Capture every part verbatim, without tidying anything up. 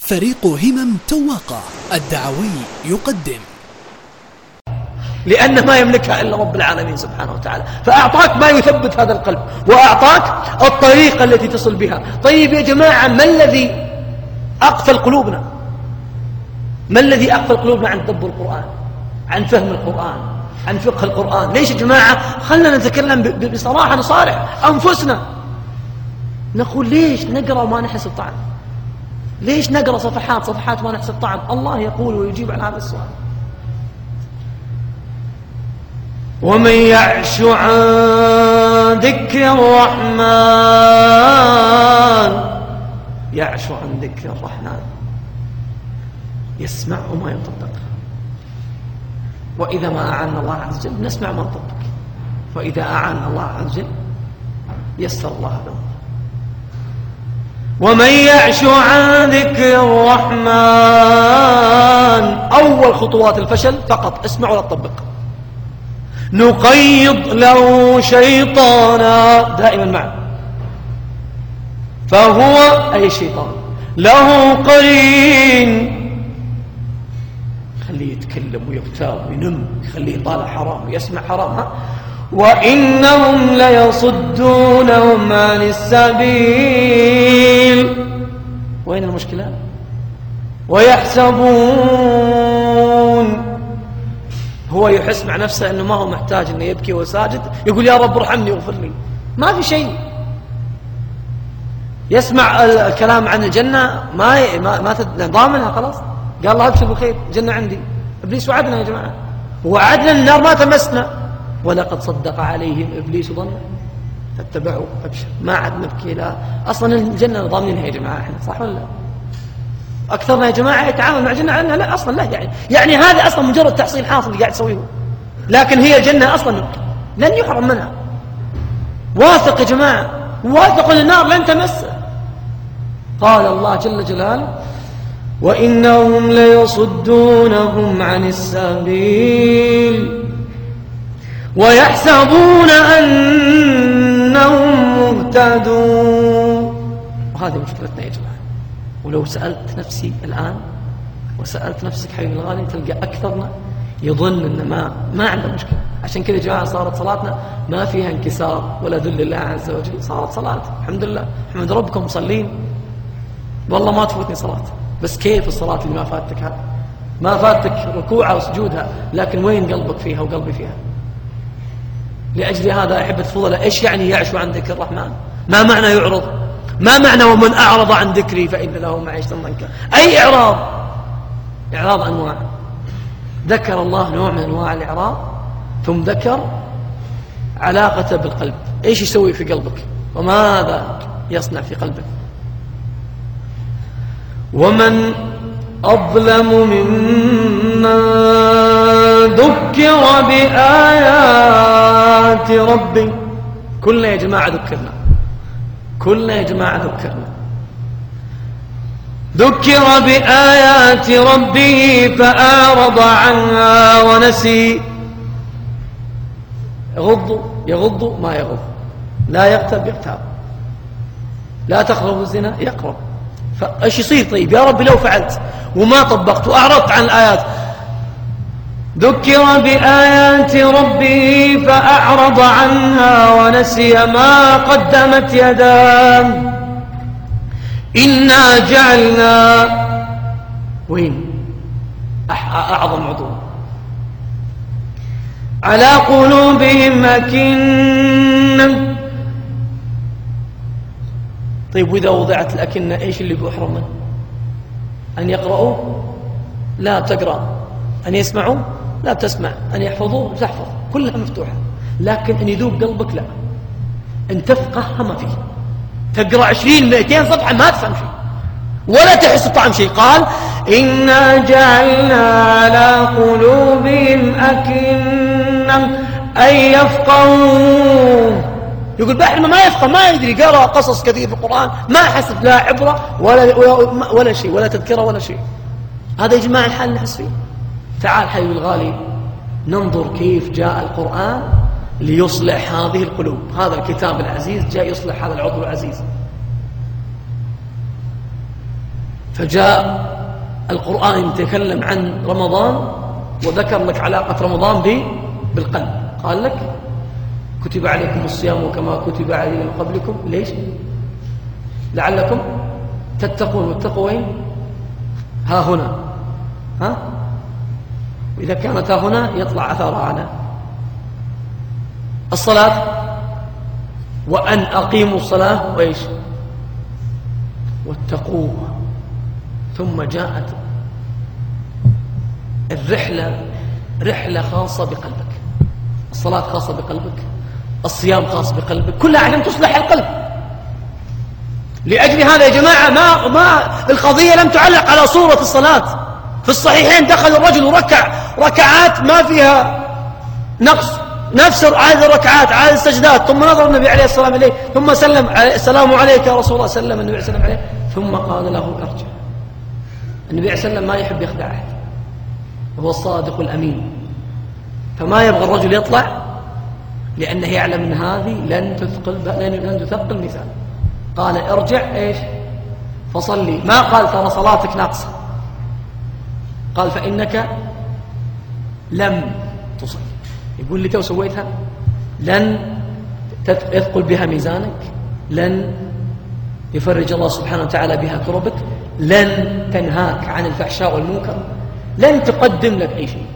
فريق همم توقع الدعوي يقدم، لأن ما يملكها إلا رب العالمين سبحانه وتعالى، فأعطاك ما يثبت هذا القلب وأعطاك الطريقة التي تصل بها. طيب يا جماعة، ما الذي أقفل قلوبنا؟ ما الذي أقفل قلوبنا عن تدبر القرآن، عن فهم القرآن، عن فقه القرآن؟ ليش يا جماعة؟ خلنا نتكلم بصراحة، نصارح أنفسنا، نقول ليش نقرأ وما نحس بطعم؟ ليش نقرأ صفحات صفحات وما نحس بطعم؟ الله يقول ويجيب على هذا السؤال: ومن يعش عن ذكر الرحمن، يعش عن ذكر الرحمن يسمع وما يطبق. وإذا ما أعان الله عز وجل نسمع ما نطبق، وإذا أعان الله عز وجل يسر الله له. ومن يعش عن ذكر الرحمن، أول خطوات الفشل فقط اسمع ولا تطبق. نقيض له شيطانا، دائما معه، فهو أي شيطان له قرين، خليه يتكلم ويغتاب وينم، خليه يطالع حرام ويسمع حرام. ها؟ وإنهم ليصدونهم عن السبيل، وين المشكلة؟ ويحسبون، هو يحس مع نفسه أنه ما هو محتاج أنه يبكي وساجد، يقول يا رب ارحمني واغفر لي، ما في شيء. يسمع الكلام عن الجنة ما ما, ما ضامنها، خلاص قال الله ابشر بالخير، الجنة عندي. إبليس وعدنا يا جماعة، وعدنا النار ما تمسنا، ولقد صدق عليهم إبليس ظنه فاتبعوا. أبشر، ما عاد نبكي. لا، أصلا الجنة ضامنينها يا جماعة احنا، صح ولا لا؟ أكثرنا يا جماعة يتعامل مع الجنة عنها لا أصلا لا، يعني يعني هذا أصلا مجرد تحصيل حاصل اللي قاعد تسويه، لكن هي الجنة أصلا لن يحرم منها. واثق يا جماعة، واثق أن النار لن تمسه. قال الله جل جلاله: وإنهم ليصدونهم عن السبيل ويحسبون أنهم مهتدون. وهذه مشكلتنا يا جماعة. ولو سألت نفسي الآن وسألت نفسك حبيبي الغالي، تلقى أكثرنا يظن أن ما ما عنده مشكلة. عشان كذا يا جماعة صارت صلاتنا ما فيها انكسار ولا ذل الله عز وجل، صارت صلاة الحمد لله، احمد ربكم مصلين، والله ما تفوتني صلاة. بس كيف الصلاة اللي ما فاتك؟ هذا ما فاتك ركوعها وسجودها، لكن وين قلبك فيها وقلبي فيها؟ لأجل هذا أحبة الفضلاء، إيش يعني يعشو عن ذكر الرحمن؟ ما معنى يعرض؟ ما معنى ومن أعرض عن ذكري فإن له معيشة ضنكا؟ أي إعراض؟ إعراض أنواع. ذكر الله نوع من أنواع الإعراض، ثم ذكر علاقته بالقلب، إيش يسوي في قلبك وماذا يصنع في قلبك. ومن أظلم ممن ذكر بآيات ربه. كلنا يا جماعة ذكرنا، كلنا يا جماعة ذكرنا، ذكر بآيات ربه فأعرض عنها ونسي. يغض يغض ما يغض، لا يغتاب يغتاب، لا تقربوا الزنا يقرب. فايش يصير؟ طيب يا رب لو فعلت وما طبقت وأعرضت عن الآيات. ذكر بآيات ربه فأعرض عنها ونسي ما قدمت يداه. إنا جعلنا، وين أعظم عضو؟ على قلوبهم أكنة. طيب وإذا وضعت الأكنة إيش اللي بيحرم منه؟ أن يقرأوا لا تقرأ، أن يسمعوا لا تسمع، أن يحفظوا لا تحفظ، كلها مفتوحة. لكن أن يذوب قلبك لا، أن تفقه ما فيه. تقرأ عشرين مئتين صفحة ما تفهم شيء ولا تحس طعم شيء. قال: إنا جعلنا على قلوبهم أكنة أن يفقهوا. يقول بحر ما يفقه، ما يدري، قرأ قصص كثير في القرآن ما حسب لا عبرة ولا, ولا, ولا شيء، ولا تذكرة ولا شيء. هذا يا جماعة الحال نحس فيه. تعال حبيبي الغالي ننظر كيف جاء القرآن ليصلح هذه القلوب. هذا الكتاب العزيز جاء يصلح هذا العضو العزيز. فجاء القرآن يتكلم عن رمضان وذكر لك علاقة رمضان بالقلب. قال لك كتب عليكم الصيام كما كتب على الذين من قبلكم. ليش؟ لعلكم تتقون. والتقوى وين؟ ها هنا. ها؟ وإذا كانت ها هنا يطلع أثارها على الصلاة. وأن أقيموا الصلاة وإيش؟ واتقوه. ثم جاءت الرحلة، رحلة خاصة بقلبك. الصلاة خاصة بقلبك، الصيام خاص بقلبك، كلها عشان تصلح القلب. لأجل هذا يا جماعة ما, ما القضية لم تعلق على صورة الصلاة. في الصحيحين دخل الرجل وركع ركعات ما فيها نقص، نفس عدد الركعات عدد السجدات، ثم نظر النبي عليه الصلاة والسلام إليه ثم سلم السلام عليك يا رسول الله، سلم النبي عليه الصلاة والسلام عليه ثم قال له ارجع. النبي عليه الصلاة والسلام ما يحب يخدع أحد، وهو الصادق الأمين، فما يبغى الرجل يطلع لأنه يعلم أن هذه لن تثقل لن تثقل ميزان. قال ارجع ايش؟ فصلي. ما قال ترى صلاتك ناقصة، قال فإنك لم تصلي. يقول لي تو سويتها لن يثقل بها ميزانك، لن يفرج الله سبحانه وتعالى بها كربك، لن تنهاك عن الفحشاء والمنكر، لن تقدم لك أي شيء.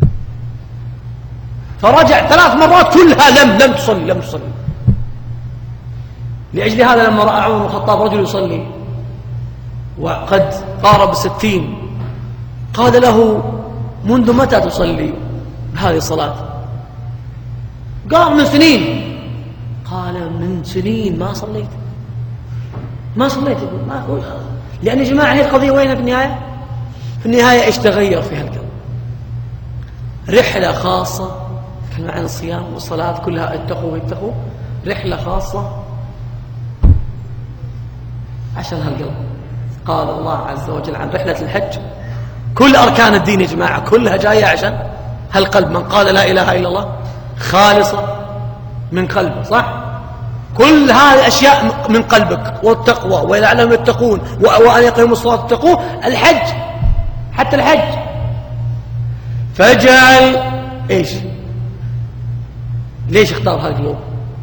فرجع ثلاث مرات كلها لم لم تصلي لم تصلي. لأجل هذا لما رأى عمر بن الخطاب رجل يصلي وقد قارب الستين قال له منذ متى تصلي هذه الصلاة؟ قال من سنين. قال من سنين ما صليت ما صليت ما أقول. لأن يا جماعة هي القضية وين في النهاية؟ في النهاية ايش تغير في هالقلب؟ رحلة خاصة كما عن الصيام والصلاة كلها اتقوا واتقوا، رحلة خاصة عشان هالقلب. قال الله عز وجل عن رحلة الحج كل أركان الدين يا جماعة كلها جاية عشان هالقلب. من قال لا إله إلا الله خالصة من قلبه، صح؟ كل هذه الأشياء من قلبك، والتقوى ولعلهم يتقون وأن يقيموا الصلاة واتقوه، الحج حتى الحج. فاجعل إيش؟ ليش اختار هالقلوب؟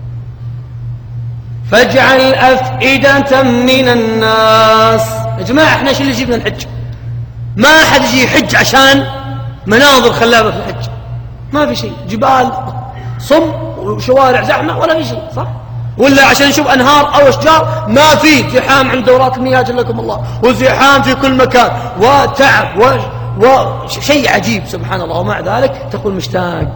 فاجعل أفئدة من الناس. يا جماعة احنا ايش اللي جبنا الحج؟ ما أحد يجي يحج عشان مناظر خلابة في الحج، ما في شيء، جبال صم وشوارع زحمة ولا في شيء، صح؟ ولا عشان نشوف أنهار أو أشجار، ما في زحام عند دورات المياه جلكم الله، وزحام في كل مكان وتعب وشيء عجيب سبحان الله. ومع ذلك تقول مشتاق.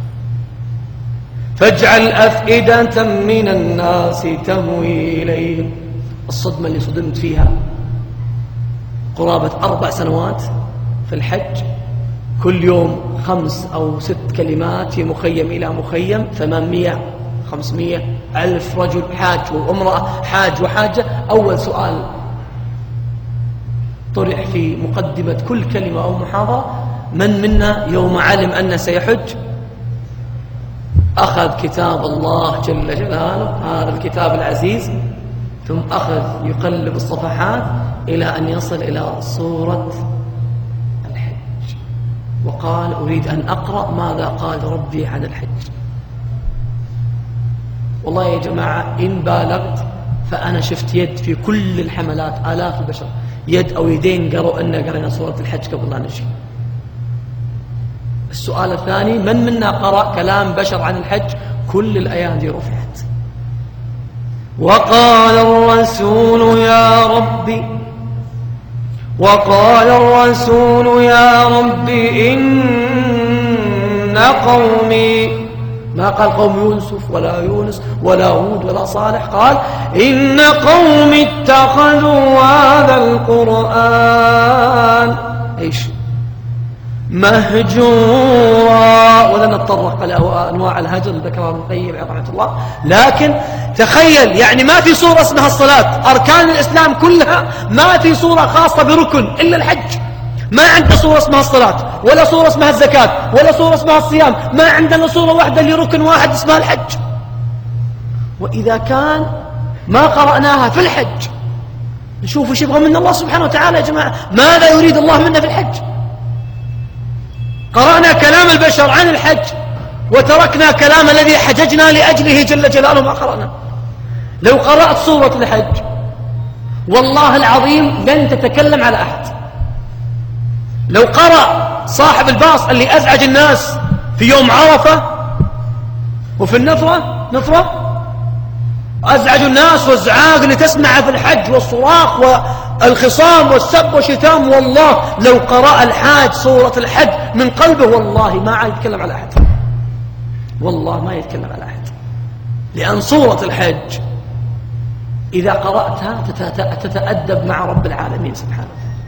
فاجعل أفئدة من الناس تهوي إليهم. الصدمة اللي صدمت فيها قرابة أربع سنوات في الحج، كل يوم خمس أو ست كلمات في مخيم إلى مخيم، ثمانمائة خمسمائة ألف رجل حاج وامرأة حاج وحاجة. أول سؤال طرح في مقدمة كل كلمة أو محاضرة: من منا يوم علم أن سيحج أخذ كتاب الله جل جلاله هذا الكتاب العزيز، ثم أخذ يقلب الصفحات إلى أن يصل إلى سورة الحج، وقال أريد أن أقرأ ماذا قال ربي عن الحج. والله يا جماعة إن بالغت فأنا شفت يد في كل الحملات، آلاف البشر يد أو يدين قرأوا أن قرأنا سورة الحج قبل لا نمشي. السؤال الثاني: من منا قرأ كلام بشر عن الحج؟ كل الأيادي رفعت. وقال الرسول يا ربي وقال الرسول يا ربي إن قومي، ما قال قوم يوسف ولا يونس ولا هود ولا صالح، قال إن قومي اتخذوا هذا القرآن إيش مهجورا. ولن نتطرق إلى أنواع الهجر اللي ذكرها ابن القيم رحمه الله، لكن تخيل يعني ما في صورة اسمها الصلاة، أركان الإسلام كلها ما في صورة خاصة بركن إلا الحج. ما عندنا صورة اسمها الصلاة، ولا صورة اسمها الزكاة، ولا صورة اسمها الصيام، ما عندنا صورة واحدة لركن واحد اسمها الحج. وإذا كان ما قرأناها في الحج نشوف ايش يبغى منا الله سبحانه وتعالى. يا جماعة ماذا يريد الله منا في الحج؟ قرأنا كلام البشر عن الحج وتركنا كلام الذي حججنا لأجله جل جلاله ما قرأنا. لو قرأت سورة الحج والله العظيم لن تتكلم على أحد. لو قرأ صاحب الباص اللي أزعج الناس في يوم عرفة وفي النفرة نفرة أزعج الناس والزعاق اللي تسمعه في الحج والصراخ والخصام والسب والشتام، والله لو قرأ الحاج سورة الحج من قلبه والله ما عاد يتكلم على أحد، والله ما يتكلم على أحد. لأن سورة الحج إذا قرأتها تتأدب مع رب العالمين سبحانه.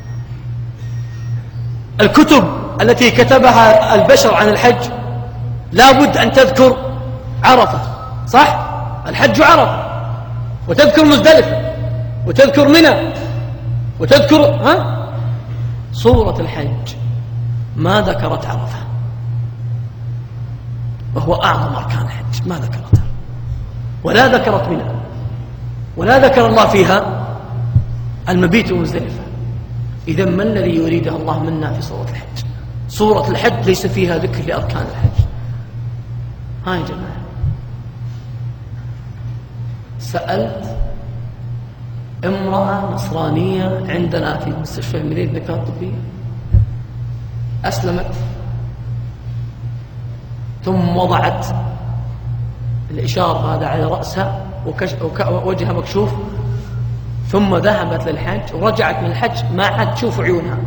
الكتب التي كتبها البشر عن الحج لابد أن تذكر عرفة، صح؟ الحج عرفة، وتذكر مزدلفة، وتذكر منى، وتذكر ها؟ سورة الحج ما ذكرت عرفة وهو أعظم أركان الحج، ما ذكرتها، ولا ذكرت منى، ولا ذكر الله فيها المبيت ومزدلفة. إذا ما الذي يريده الله منا في سورة الحج؟ سورة الحج ليس فيها ذكر لأركان الحج. ها يا جماعة، سألت امرأة نصرانية عندنا في مستشفى المدينة الذكاء الطبية، أسلمت ثم وضعت الإشارة هذا على رأسها ووجهها مكشوف، ثم ذهبت للحج ورجعت من الحج ما عاد تشوف عيونها.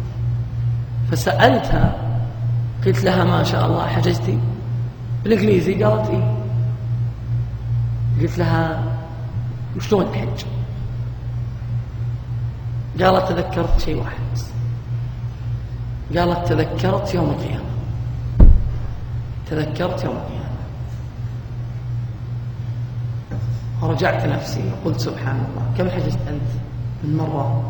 فسألتها قلت لها ما شاء الله حججتي بالإنجليزي؟ قالت إيه. قلت لها وشلون الحج؟ قالت تذكرت شيء واحد بس، قالت تذكرت يوم القيامة، تذكرت يوم القيامة. ورجعت نفسي وقلت سبحان الله كم حججت أنت من مرة؟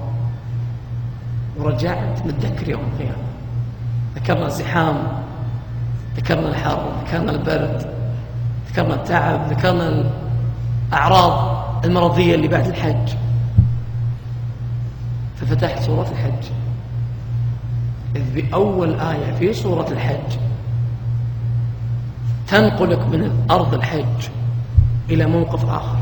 ورجعت متذكر يوم القيامة. ذكرنا الزحام، ذكرنا الحر، ذكرنا البرد، ذكرنا التعب، ذكرنا الأعراض المرضية اللي بعد الحج. ففتحت سورة الحج، إذ بأول آية في سورة الحج تنقلك من أرض الحج إلى موقف آخر.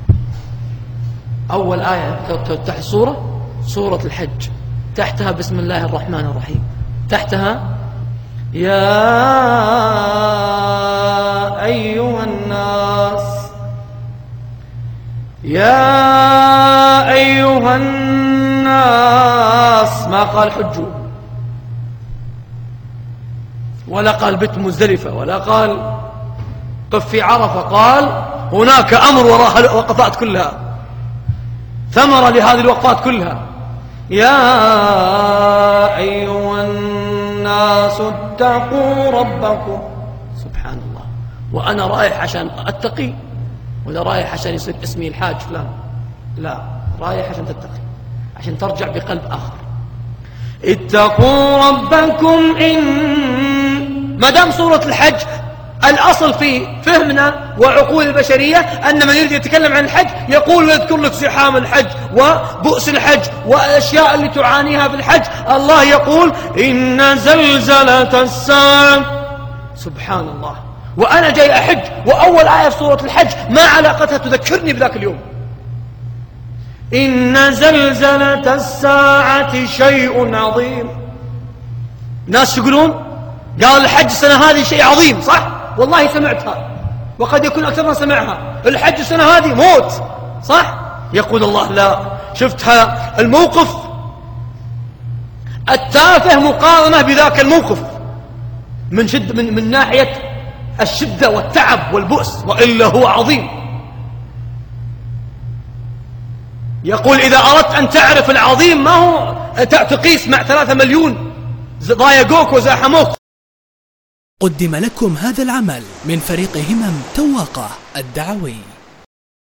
أول آية تحت سورة سورة الحج، تحتها بسم الله الرحمن الرحيم، تحتها يا أيها الناس، يا أيها الناس، ما قال حجوا، ولا قال بت مزدلفة، ولا قال قف في عرفة، قال هناك أمر وراء الوقفات كلها، ثمرة لهذه الوقفات كلها. يا أيها الناس اتقوا ربكم. سبحان الله، وأنا رايح عشان أتقي ولا رايح عشان يصير اسمي الحاج فلان؟ لا، رايح عشان تتقي، عشان ترجع بقلب آخر. اتقوا ربكم. إن ما دام سورة الحج الأصل في فهمنا وعقول البشرية أن من يريد يتكلم عن الحج يقول ويذكر لك زحام الحج وبؤس الحج والأشياء اللي تعانيها في الحج. الله يقول إن زلزلة الساعة. سبحان الله، وأنا جاي أحج وأول آية في سورة الحج ما علاقتها تذكرني بذاك اليوم. إن زلزلة الساعة شيء عظيم. ناس يقولون قال الحج السنة هذه شيء عظيم، صح؟ والله سمعتها، وقد يكون أكثرنا سمعها. الحج السنة هذه موت، صح؟ يقول الله لا، شفتها الموقف التافه مقارنة بذاك الموقف من شد من, من ناحية الشدة والتعب والبؤس، وإلا هو عظيم. يقول إذا أردت أن تعرف العظيم ما هو تقيس مع ثلاثة مليون ضايقوك وزاحموك. قدم لكم هذا العمل من فريق همم تواقة الدعوي.